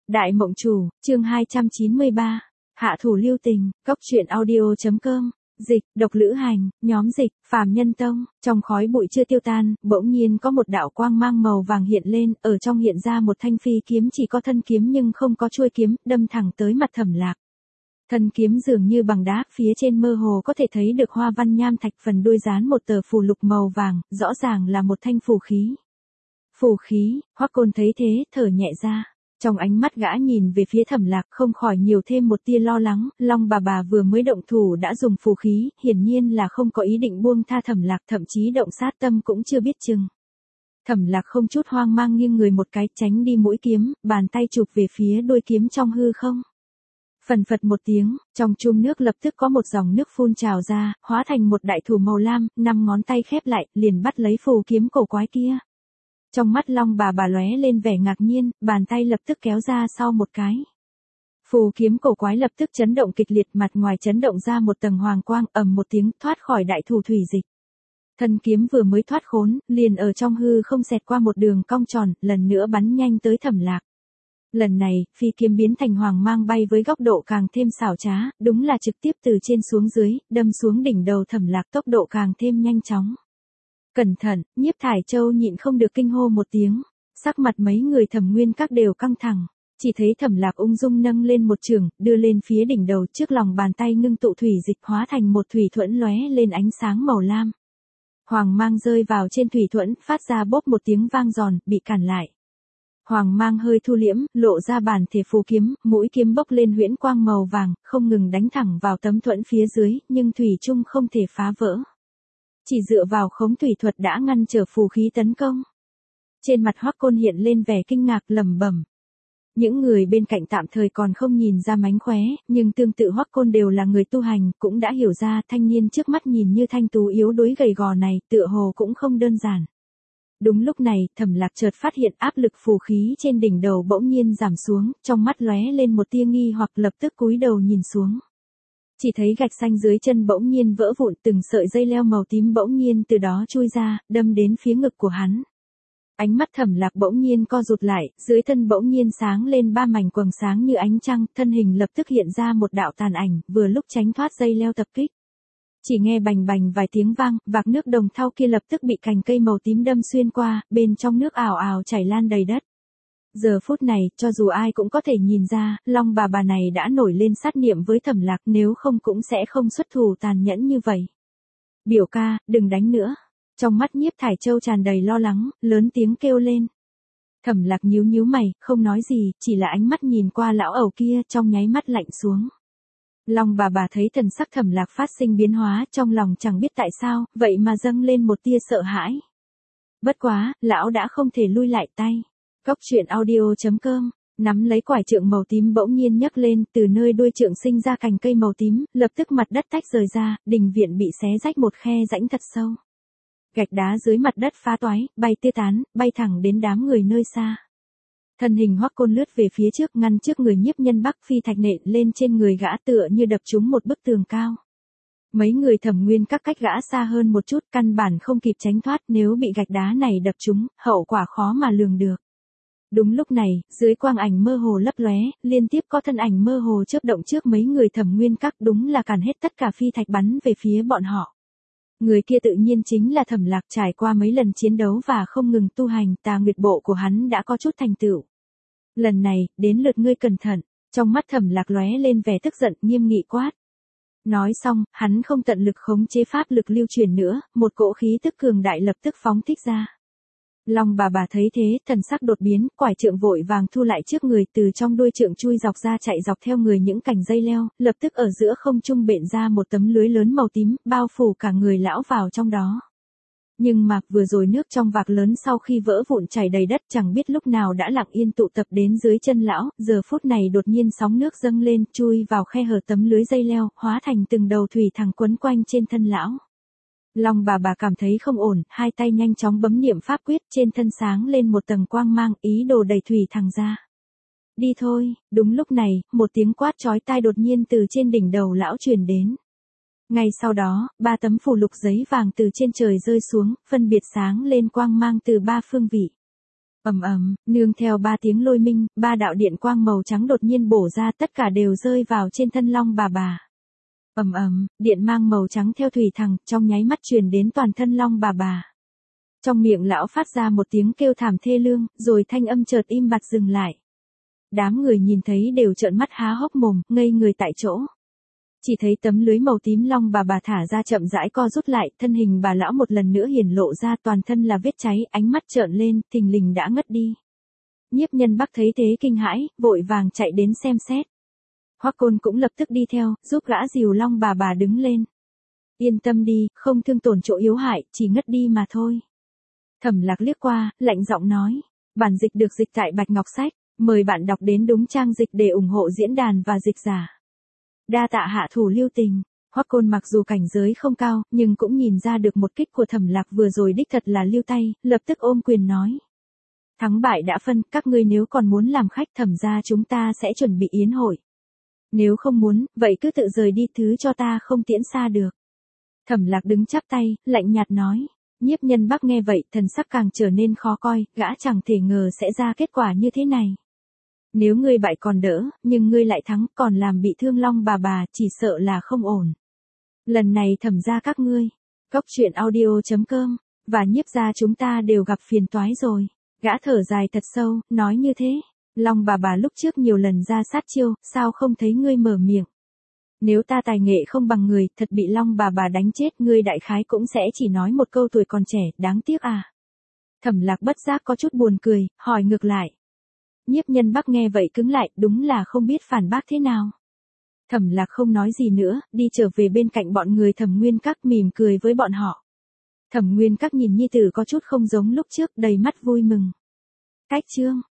Đại Mộng Chủ, chương 293. Hạ thủ lưu tình, Cốc truyện audio.com. Dịch, Độc Lữ Hành, nhóm dịch, Phàm Nhân Tông. Trong khói bụi chưa tiêu tan, bỗng nhiên có một đạo quang mang màu vàng hiện lên, ở trong hiện ra một thanh phi kiếm, chỉ có thân kiếm nhưng không có chuôi kiếm, đâm thẳng tới mặt Thẩm Lạc. Thân kiếm dường như bằng đá, phía trên mơ hồ có thể thấy được hoa văn nham thạch, phần đuôi dán một tờ phù lục màu vàng, rõ ràng là một thanh phù khí. Phù khí, Hoắc Côn thấy thế, thở nhẹ ra. Trong ánh mắt gã nhìn về phía Thẩm Lạc, không khỏi nhiều thêm một tia lo lắng. Long bà vừa mới động thủ đã dùng phù khí, hiển nhiên là không có ý định buông tha Thẩm Lạc, thậm chí động sát tâm cũng chưa biết chừng. Thẩm Lạc không chút hoang mang nghiêng người một cái, tránh đi mũi kiếm, bàn tay chụp về phía đuôi kiếm trong hư không. Phần phật một tiếng, trong chum nước lập tức có một dòng nước phun trào ra, hóa thành một đại thủ màu lam, 5 ngón tay khép lại, liền bắt lấy phù kiếm cổ quái kia. Trong mắt Long bà lóe lên vẻ ngạc nhiên, bàn tay lập tức kéo ra sau một cái. Phù kiếm cổ quái lập tức chấn động kịch liệt, mặt ngoài chấn động ra một tầng hoàng quang, ầm một tiếng thoát khỏi đại thủ thủy dịch. Thân kiếm vừa mới thoát khốn, liền ở trong hư không xẹt qua một đường cong tròn, lần nữa bắn nhanh tới Thẩm Lạc. Lần này, phi kiếm biến thành hoàng mang bay với góc độ càng thêm xảo trá, đúng là trực tiếp từ trên xuống dưới, đâm xuống đỉnh đầu Thẩm Lạc, tốc độ càng thêm nhanh chóng. Cẩn thận, Nhiếp Thải Châu nhịn không được kinh hô một tiếng, sắc mặt mấy người Thẩm Nguyên Các đều căng thẳng, chỉ thấy Thẩm Lạc ung dung nâng lên một chưởng, đưa lên phía đỉnh đầu, trước lòng bàn tay ngưng tụ thủy dịch hóa thành một thủy thuẫn lóe lên ánh sáng màu lam. Hoàng mang rơi vào trên thủy thuẫn, phát ra bốp một tiếng vang giòn, bị cản lại. Hoàng mang hơi thu liễm, lộ ra bản thể phù kiếm, mũi kiếm bốc lên huyễn quang màu vàng, không ngừng đánh thẳng vào tấm thuẫn phía dưới, nhưng thủy chung không thể phá vỡ. Chỉ dựa vào khống thủy thuật đã ngăn trở phù khí tấn công. Trên mặt Hoắc Côn hiện lên vẻ kinh ngạc, lẩm bẩm. Những người bên cạnh tạm thời còn không nhìn ra mánh khóe, nhưng tương tự Hoắc Côn đều là người tu hành, cũng đã hiểu ra thanh niên trước mắt nhìn như thanh tú yếu đuối gầy gò này, tựa hồ cũng không đơn giản. Đúng lúc này, Thẩm Lạc chợt phát hiện áp lực phù khí trên đỉnh đầu bỗng nhiên giảm xuống, trong mắt lóe lên một tia nghi hoặc, lập tức cúi đầu nhìn xuống. Chỉ thấy gạch xanh dưới chân bỗng nhiên vỡ vụn, từng sợi dây leo màu tím bỗng nhiên từ đó chui ra, đâm đến phía ngực của hắn. Ánh mắt Thẩm Lạc bỗng nhiên co rụt lại, dưới thân bỗng nhiên sáng lên 3 mảnh quầng sáng như ánh trăng, thân hình lập tức hiện ra một đạo tàn ảnh, vừa lúc tránh thoát dây leo tập kích. Chỉ nghe bành bành vài tiếng vang, vạc nước đồng thau kia lập tức bị cành cây màu tím đâm xuyên qua, bên trong nước ào ào chảy lan đầy đất. Giờ phút này, cho dù ai cũng có thể nhìn ra, Long bà này đã nổi lên sát niệm với Thẩm Lạc, nếu không cũng sẽ không xuất thủ tàn nhẫn như vậy. Biểu ca, đừng đánh nữa. Trong mắt Nhiếp Thải Châu tràn đầy lo lắng, lớn tiếng kêu lên. Thẩm Lạc nhíu mày, không nói gì, chỉ là ánh mắt nhìn qua lão ẩu kia, trong nháy mắt lạnh xuống. Long bà thấy thần sắc Thẩm Lạc phát sinh biến hóa, trong lòng chẳng biết tại sao, vậy mà dâng lên một tia sợ hãi. Bất quá, lão đã không thể lui lại tay. Cốc truyện audio.com, nắm lấy quải trượng màu tím bỗng nhiên nhấc lên, từ nơi đuôi trượng sinh ra cành cây màu tím, lập tức mặt đất tách rời ra, đình viện bị xé rách một khe rãnh thật sâu. Gạch đá dưới mặt đất phá toái, bay tê tán, bay thẳng đến đám người nơi xa. Thân hình Hoắc Côn lướt về phía trước, ngăn trước người Nhiếp Nhân Bắc, phi thạch nện lên trên người gã tựa như đập trúng một bức tường cao. Mấy người Thẩm Nguyên Các cách gã xa hơn một chút, căn bản không kịp tránh thoát, nếu bị gạch đá này đập trúng, hậu quả khó mà lường được. Đúng lúc này, dưới quang ảnh mơ hồ lấp lóe, liên tiếp có thân ảnh mơ hồ chớp động trước mấy người Thẩm Nguyên Các, đúng là cản hết tất cả phi thạch bắn về phía bọn họ. Người kia tự nhiên chính là Thẩm Lạc, trải qua mấy lần chiến đấu và không ngừng tu hành, Tà Nguyệt bộ của hắn đã có chút thành tựu. Lần này, đến lượt ngươi cẩn thận. Trong mắt Thẩm Lạc lóe lên vẻ tức giận, nghiêm nghị quát. Nói xong, hắn không tận lực khống chế pháp lực lưu truyền nữa, một cỗ khí tức cường đại lập tức phóng thích ra. Long bà thấy thế, thần sắc đột biến, quải trượng vội vàng thu lại trước người, từ trong đuôi trượng chui dọc ra, chạy dọc theo người những cành dây leo, lập tức ở giữa không trung bện ra một tấm lưới lớn màu tím, bao phủ cả người lão vào trong đó. Nhưng mà, vừa rồi nước trong vạc lớn sau khi vỡ vụn chảy đầy đất, chẳng biết lúc nào đã lặng yên tụ tập đến dưới chân lão, giờ phút này đột nhiên sóng nước dâng lên, chui vào khe hở tấm lưới dây leo, hóa thành từng đầu thủy thẳng quấn quanh trên thân lão. Long bà cảm thấy không ổn, hai tay nhanh chóng bấm niệm pháp quyết, trên thân sáng lên một tầng quang mang, ý đồ đẩy thủy thẳng ra. Đi thôi. Đúng lúc này, một tiếng quát chói tai đột nhiên từ trên đỉnh đầu lão truyền đến. Ngay sau đó, 3 tấm phù lục giấy vàng từ trên trời rơi xuống, phân biệt sáng lên quang mang từ 3 phương vị. Nương theo 3 tiếng lôi minh, 3 đạo điện quang màu trắng đột nhiên bổ ra, tất cả đều rơi vào trên thân Long bà bà. Điện mang màu trắng theo thủy thẳng, trong nháy mắt truyền đến toàn thân Long bà bà. Trong miệng lão phát ra một tiếng kêu thảm thê lương, rồi thanh âm chợt im bặt dừng lại. Đám người nhìn thấy đều trợn mắt há hốc mồm, ngây người tại chỗ. Chỉ thấy tấm lưới màu tím Long bà bà thả ra chậm rãi co rút lại, thân hình bà lão một lần nữa hiển lộ ra, toàn thân là vết cháy, ánh mắt trợn lên, thình lình đã ngất đi. Nhiếp Nhân Bắc thấy thế kinh hãi, vội vàng chạy đến xem xét. Hoắc Côn cũng lập tức đi theo, giúp gã dìu Long bà bà đứng lên. Yên tâm đi, không thương tổn chỗ yếu hại, chỉ ngất đi mà thôi. Thẩm Lạc liếc qua, lạnh giọng nói. Bản dịch được dịch tại Bạch Ngọc Sách, mời bạn đọc đến đúng trang dịch để ủng hộ diễn đàn và dịch giả. Đa tạ hạ thủ lưu tình. Hoắc Côn mặc dù cảnh giới không cao, nhưng cũng nhìn ra được một kích của Thẩm Lạc vừa rồi đích thật là lưu tay, lập tức ôm quyền nói. Thắng bại đã phân, các ngươi nếu còn muốn làm khách Thẩm gia chúng ta sẽ chuẩn bị yến hội. Nếu không muốn, vậy cứ tự rời đi, thứ cho ta không tiễn xa được. Thẩm Lạc đứng chắp tay, lạnh nhạt nói. Nhiếp Nhân Bắc nghe vậy, thần sắc càng trở nên khó coi, gã chẳng thể ngờ sẽ ra kết quả như thế này. Nếu ngươi bại còn đỡ, nhưng ngươi lại thắng, còn làm bị thương Long bà bà, chỉ sợ là không ổn. Lần này Thẩm gia các ngươi, Cốc.audio.com, và Nhiếp gia chúng ta đều gặp phiền toái rồi. Gã thở dài thật sâu, nói như thế. Long bà bà lúc trước nhiều lần ra sát chiêu, sao không thấy ngươi mở miệng? Nếu ta tài nghệ không bằng người, thật bị Long bà bà đánh chết, ngươi đại khái cũng sẽ chỉ nói một câu tuổi còn trẻ, đáng tiếc à. Thẩm Lạc bất giác có chút buồn cười, hỏi ngược lại. Nhiếp Nhân Bắc nghe vậy cứng lại, đúng là không biết phản bác thế nào. Thẩm Lạc không nói gì nữa, đi trở về bên cạnh bọn người Thẩm Nguyên Các, mỉm cười với bọn họ. Thẩm Nguyên Các nhìn nhi tử có chút không giống lúc trước, đầy mắt vui mừng. Cách chương